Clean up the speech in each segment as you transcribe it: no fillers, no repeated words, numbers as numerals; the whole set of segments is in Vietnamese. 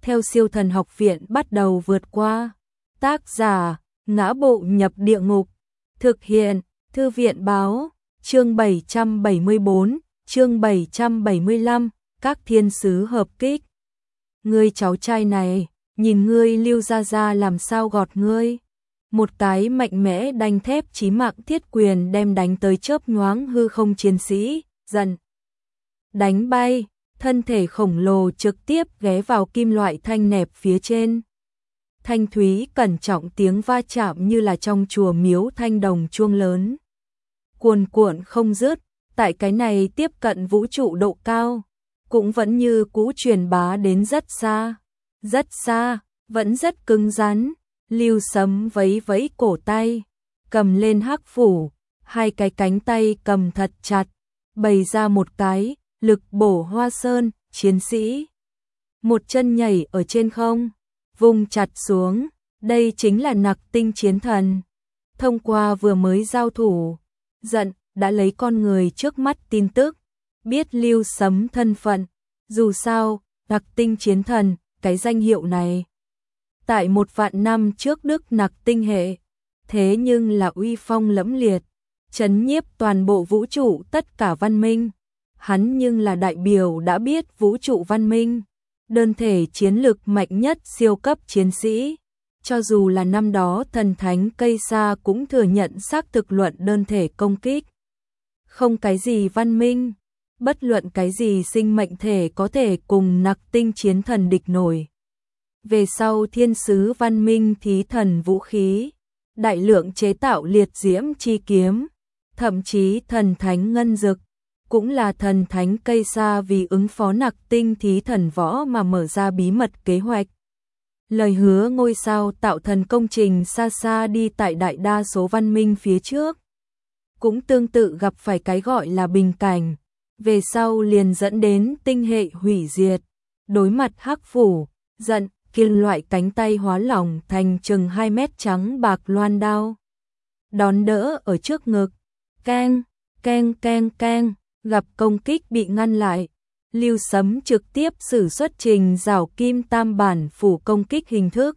theo Siêu Thần Học Viện bắt đầu vượt qua. Tác giả: Ngã Bộ Nhập Địa Ngục. Thực hiện: Thư viện báo. Chương 774, chương 775, các thiên sứ hợp kích. Ngươi cháu trai này, nhìn ngươi Lưu Gia Gia làm sao gọt ngươi. Một cái mạnh mẽ đanh thép chí mạng thiết quyền đem đánh tới chớp nhoáng hư không chiến sĩ, dần đánh bay, thân thể khổng lồ trực tiếp ghé vào kim loại thanh nẹp phía trên. Thanh thúy cẩn trọng tiếng va chạm như là trong chùa miếu thanh đồng chuông lớn. Cuồn cuộn không dứt, tại cái này tiếp cận vũ trụ độ cao, cũng vẫn như cũ truyền bá đến rất xa, vẫn rất cứng rắn. Lưu Sấm vẫy vẫy cổ tay, cầm lên hắc phủ, hai cái cánh tay cầm thật chặt, bày ra một cái lực bổ hoa sơn, chiến sĩ. Một chân nhảy ở trên không, vung chặt xuống, đây chính là Nặc Tinh Chiến Thần. Thông qua vừa mới giao thủ, Dận đã lấy con người trước mắt tin tức, biết Lưu Sấm thân phận. Dù sao, Nặc Tinh Chiến Thần, cái danh hiệu này tại 1.000 năm trước Đức Nặc Tinh hệ, thế nhưng là uy phong lẫm liệt, chấn nhiếp toàn bộ vũ trụ tất cả văn minh. Hắn nhưng là đại biểu đã biết vũ trụ văn minh, đơn thể chiến lực mạnh nhất siêu cấp chiến sĩ. Cho dù là năm đó thần thánh cây sa cũng thừa nhận xác thực luận đơn thể công kích. Không cái gì văn minh, bất luận cái gì sinh mệnh thể có thể cùng Nặc Tinh Chiến Thần địch nổi. Về sau thiên sứ văn minh thí thần vũ khí, đại lượng chế tạo liệt diễm chi kiếm, thậm chí thần thánh ngân dực, cũng là thần thánh cây sa vì ứng phó Nặc Tinh thí thần võ mà mở ra bí mật kế hoạch. Lời hứa ngôi sao tạo thần công trình xa xa đi tại đại đa số văn minh phía trước. Cũng tương tự gặp phải cái gọi là bình cảnh, về sau liền dẫn đến tinh hệ hủy diệt. Đối mặt hắc phủ, Dận, kim loại cánh tay hóa lỏng thành chừng 2 mét trắng bạc loan đao. Đón đỡ ở trước ngực, keng, keng keng keng, gặp công kích bị ngăn lại. Lưu Sấm trực tiếp sử xuất trình rào kim tam bản phủ công kích hình thức.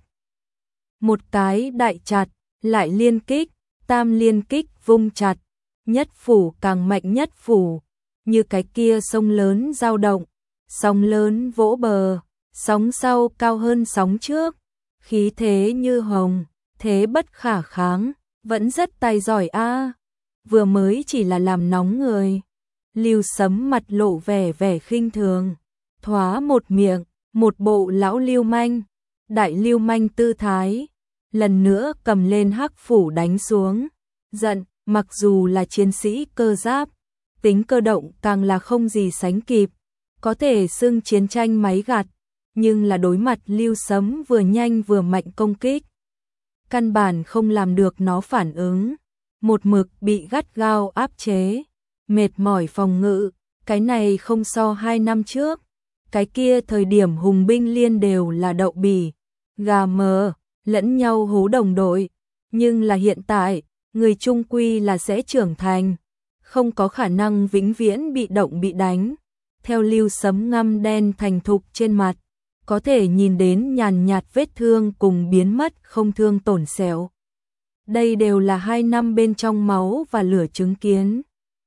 Một cái đại chặt, lại liên kích, tam liên kích vung chặt, nhất phủ càng mạnh nhất phủ, như cái kia sông lớn dao động, sóng lớn vỗ bờ, sóng sau cao hơn sóng trước, khí thế như hồng, thế bất khả kháng, vẫn rất tài giỏi a. Vừa mới chỉ là làm nóng người. Lưu Sấm mặt lộ vẻ khinh thường, thoá một miệng, một bộ lão lưu manh, đại lưu manh tư thái, lần nữa cầm lên hắc phủ đánh xuống. Dận, mặc dù là chiến sĩ cơ giáp, tính cơ động càng là không gì sánh kịp, có thể xưng chiến tranh máy gặt, nhưng là đối mặt Lưu Sấm vừa nhanh vừa mạnh công kích, căn bản không làm được nó phản ứng, một mực bị gắt gao áp chế. Mệt mỏi phòng ngự, cái này không so 2 năm trước, cái kia thời điểm hùng binh liên đều là đậu bỉ, gà mờ, lẫn nhau hố đồng đội, nhưng là hiện tại, người trung quy là sẽ trưởng thành, không có khả năng vĩnh viễn bị động bị đánh. Theo Lưu Sấm ngăm đen thành thục trên mặt, có thể nhìn đến nhàn nhạt vết thương cùng biến mất không thương tổn sẹo. Đây đều là 2 năm bên trong máu và lửa chứng kiến.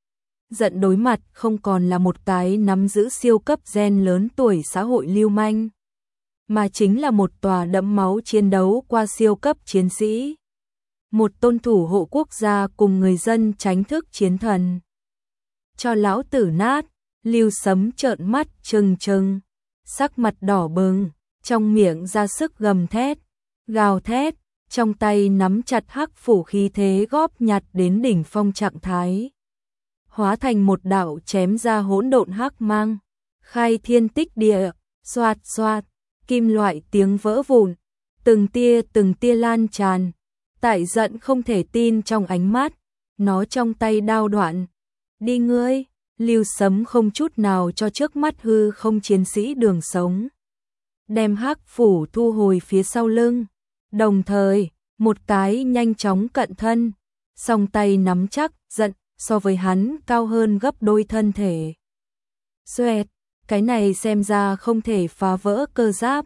Dận đối mặt không còn là một cái nắm giữ siêu cấp gen lớn tuổi xã hội lưu manh, mà chính là một tòa đẫm máu chiến đấu qua siêu cấp chiến sĩ. Một tôn thủ hộ quốc gia cùng người dân tránh thức chiến thần. Cho lão tử nát, Lưu Sấm trợn mắt trừng trừng, sắc mặt đỏ bừng, trong miệng ra sức gầm thét, gào thét, trong tay nắm chặt hắc phủ khí thế góp nhặt đến đỉnh phong trạng thái. Hóa thành một đạo chém ra hỗn độn hắc mang, khai thiên tích địa, xoạt xoạt, kim loại tiếng vỡ vụn, từng tia lan tràn. Tại Dận không thể tin trong ánh mắt, nó trong tay đao đoạn. Đi ngươi, Lưu Sấm không chút nào cho trước mắt hư không chiến sĩ đường sống. Đem hắc phủ thu hồi phía sau lưng, đồng thời, một cái nhanh chóng cận thân, song tay nắm chắc, Dận so với hắn cao hơn gấp đôi thân thể. Xoẹt, cái này xem ra không thể phá vỡ cơ giáp,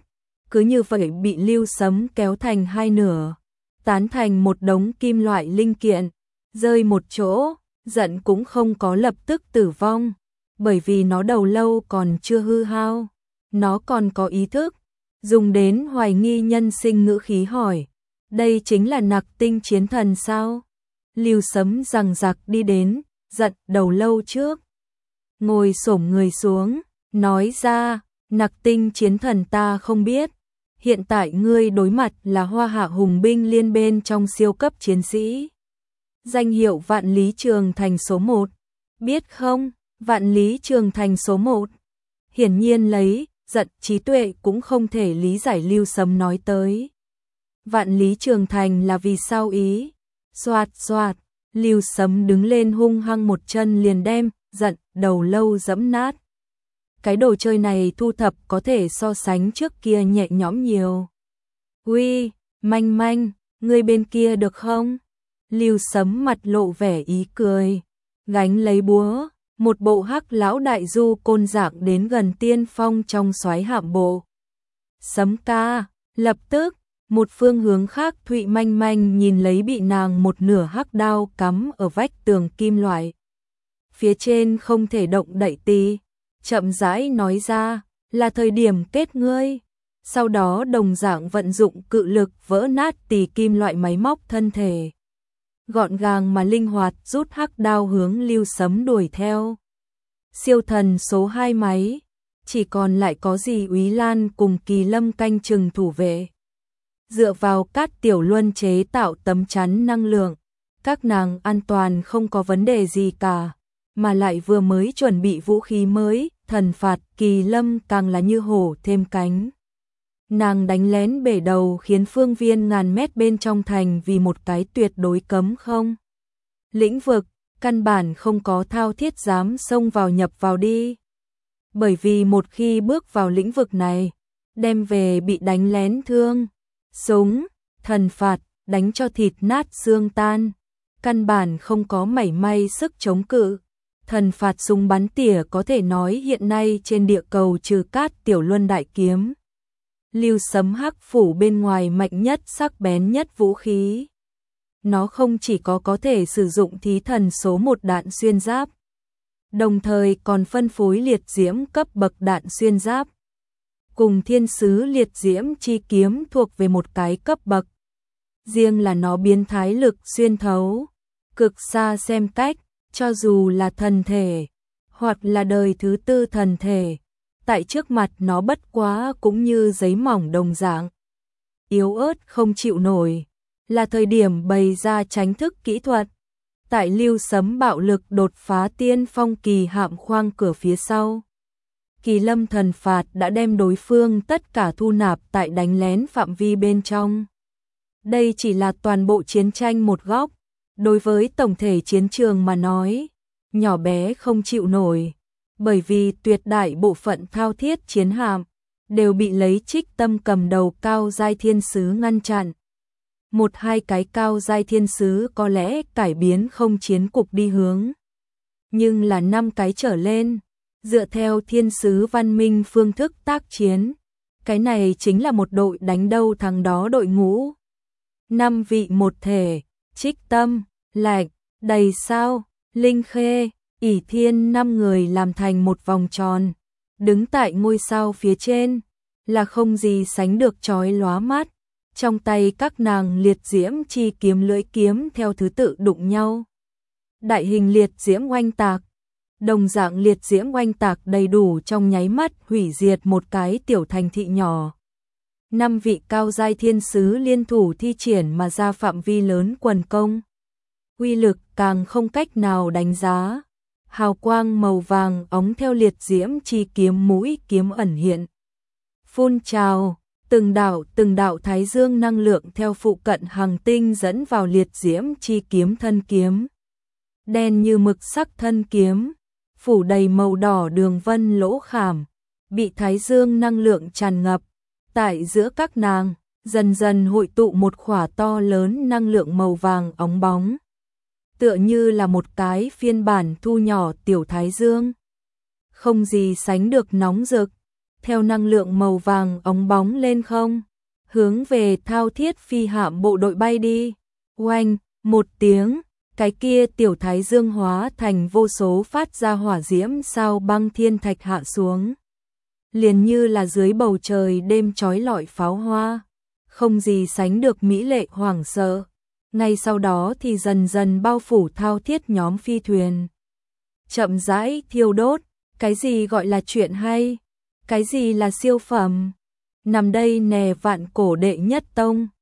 cứ như vậy bị Lưu Sấm kéo thành hai nửa, tán thành một đống kim loại linh kiện, rơi một chỗ. Giận cũng không có lập tức tử vong, bởi vì nó đầu lâu còn chưa hư hao, nó còn có ý thức. Dùng đến hoài nghi nhân sinh ngữ khí hỏi, đây chính là Nặc Tinh chiến thần sao? Lưu Sấm rằng giặc đi đến, Giận đầu lâu trước, ngồi xổm người xuống, nói ra, Nặc Tinh chiến thần ta không biết, hiện tại ngươi đối mặt là Hoa Hạ hùng binh liên bên trong siêu cấp chiến sĩ. Danh hiệu Vạn Lý Trường Thành số 1, biết không, Vạn Lý Trường Thành số 1. Hiển nhiên lấy Giận trí tuệ cũng không thể lý giải Lưu Sấm nói tới. Vạn Lý Trường Thành là vì sao ý? Xoạt xoạt, Lưu Sấm đứng lên hung hăng một chân liền đem Giận đầu lâu dẫm nát. Cái đồ chơi này thu thập có thể so sánh trước kia nhẹ nhõm nhiều. Uy, Manh Manh, ngươi bên kia được không? Lưu Sấm mặt lộ vẻ ý cười, gánh lấy búa, một bộ hắc lão đại du côn dạng đến gần tiên phong trong soái hạm bộ. Sấm ca, lập tức, một phương hướng khác Thụy Manh Manh nhìn lấy bị nàng một nửa hắc đao cắm ở vách tường kim loại. Phía trên không thể động đậy tí, chậm rãi nói ra, là thời điểm kết ngươi. Sau đó đồng dạng vận dụng cự lực vỡ nát tỳ kim loại máy móc thân thể. Gọn gàng mà linh hoạt rút hắc đao hướng Lưu Sấm đuổi theo. Siêu thần số 2 máy, chỉ còn lại có gì Úy Lan cùng Kỳ Lâm canh chừng thủ vệ. Dựa vào Cát Tiểu Luân chế tạo tấm chắn năng lượng, các nàng an toàn không có vấn đề gì cả, mà lại vừa mới chuẩn bị vũ khí mới, thần phạt. Kỳ Lâm càng là như hổ thêm cánh. Nàng đánh lén bể đầu khiến phương viên ngàn mét bên trong thành vì một cái tuyệt đối cấm không lĩnh vực, căn bản không có thao thiết dám xông vào nhập vào đi. Bởi vì một khi bước vào lĩnh vực này, đem về bị đánh lén thương, súng, thần phạt, đánh cho thịt nát xương tan, căn bản không có mảy may sức chống cự. Thần phạt súng bắn tỉa có thể nói hiện nay trên địa cầu trừ Cát Tiểu Luân đại kiếm, Lưu Sấm hắc phủ bên ngoài mạnh nhất sắc bén nhất vũ khí. Nó không chỉ có thể sử dụng thí thần số 1 đạn xuyên giáp, đồng thời còn phân phối liệt diễm cấp bậc đạn xuyên giáp, cùng thiên sứ liệt diễm chi kiếm thuộc về một cái cấp bậc. Riêng là nó biến thái lực xuyên thấu, cực xa xem cách, cho dù là thần thể, hoặc là đời thứ tư thần thể, tại trước mặt nó bất quá cũng như giấy mỏng đồng dạng. Yếu ớt không chịu nổi, là thời điểm bày ra tránh thức kỹ thuật. Tại Lưu Sấm bạo lực đột phá tiên phong kỳ hạm khoang cửa phía sau, Kỳ Lâm thần phạt đã đem đối phương tất cả thu nạp tại đánh lén phạm vi bên trong. Đây chỉ là toàn bộ chiến tranh một góc, đối với tổng thể chiến trường mà nói, nhỏ bé không chịu nổi, bởi vì tuyệt đại bộ phận thao thiết chiến hạm đều bị lấy Trích Tâm cầm đầu cao giai thiên sứ ngăn chặn. Một hai cái cao giai thiên sứ có lẽ cải biến không chiến cục đi hướng, nhưng là 5 cái trở lên, dựa theo thiên sứ văn minh phương thức tác chiến, cái này chính là một đội đánh đâu thắng đó đội ngũ. 5 vị một thể, Trích Tâm, Lạch, Đầy Sao, Linh Khê, ỷ Thiên 5 người làm thành một vòng tròn, đứng tại ngôi sao phía trên, là không gì sánh được chói lóa mắt. Trong tay các nàng liệt diễm chi kiếm lưỡi kiếm theo thứ tự đụng nhau. Đại hình liệt diễm oanh tạc, đồng dạng liệt diễm oanh tạc đầy đủ trong nháy mắt hủy diệt một cái tiểu thành thị nhỏ. 5 vị cao giai thiên sứ liên thủ thi triển mà ra phạm vi lớn quần công. Uy lực càng không cách nào đánh giá. Hào quang màu vàng óng theo liệt diễm chi kiếm mũi kiếm ẩn hiện. Phun trào, từng đạo thái dương năng lượng theo phụ cận hành tinh dẫn vào liệt diễm chi kiếm thân kiếm. Đen như mực sắc thân kiếm, phủ đầy màu đỏ đường vân lỗ khảm, bị thái dương năng lượng tràn ngập. Tại giữa các nàng, dần dần hội tụ một khỏa to lớn năng lượng màu vàng óng bóng. Tựa như là một cái phiên bản thu nhỏ tiểu thái dương. Không gì sánh được nóng rực, theo năng lượng màu vàng óng bóng lên không, hướng về Thao Thiết phi hạm bộ đội bay đi. Oanh, một tiếng, cái kia tiểu thái dương hóa thành vô số phát ra hỏa diễm sao băng thiên thạch hạ xuống. Liền như là dưới bầu trời đêm chói lọi pháo hoa, không gì sánh được mỹ lệ hoảng sợ. Ngay sau đó thì dần dần bao phủ Thao Thiết nhóm phi thuyền. Chậm rãi thiêu đốt, cái gì gọi là chuyện hay, cái gì là siêu phẩm. Nằm đây nè vạn cổ đệ nhất tông.